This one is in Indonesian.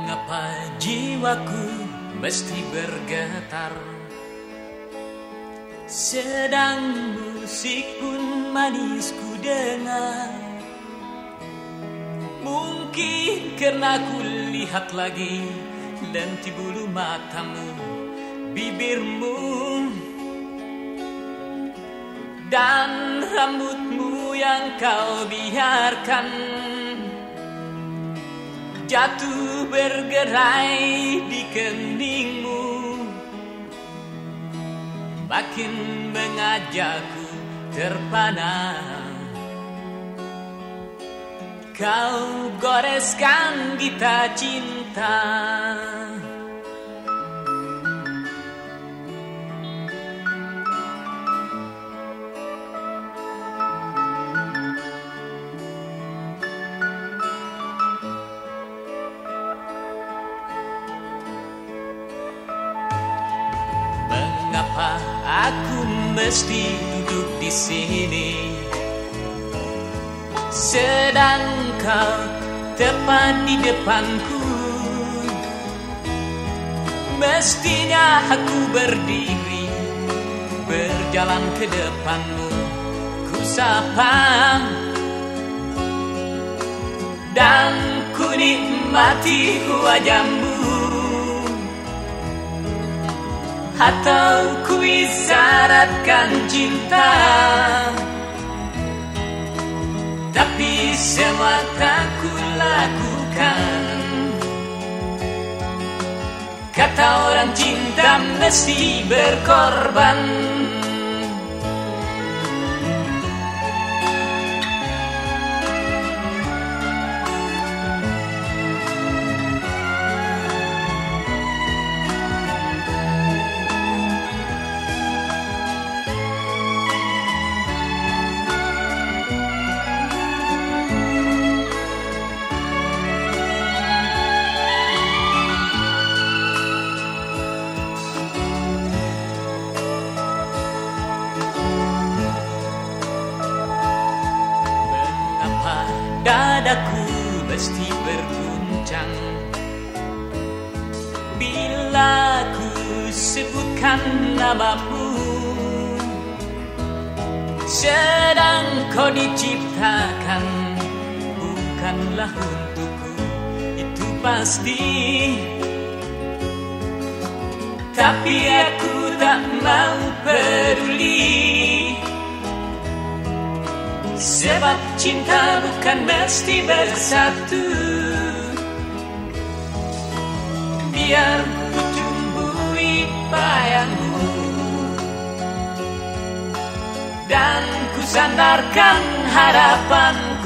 Mengapa jiwaku mesti bergetar, sedang musik pun manis ku dengar. Mungkin karena ku lihat lagi lenti bulu matamu, bibirmu, dan rambutmu yang kau biarkan jatuh bergerai di keningmu, makin mengajakku terpana. Kau goreskan gitar cinta, mengapa aku mesti duduk di sini, sedang kau tepat di depanku. Mestinya aku berdiri, berjalan ke depanmu, ku sapa dan ku nikmati wajahmu. Atau ku isyaratkan cinta, tapi semua tak ku lakukan. Kata orang cinta mesti berkorban. Dadaku mesti berguncang bila ku sebutkan namamu, sedang kau diciptakan bukanlah untukku, itu pasti. Tapi aku tak mau peduli, sebab cinta bukan mesti bersatu. Biar ku tumbuhi bayangmu dan ku sandarkan harapan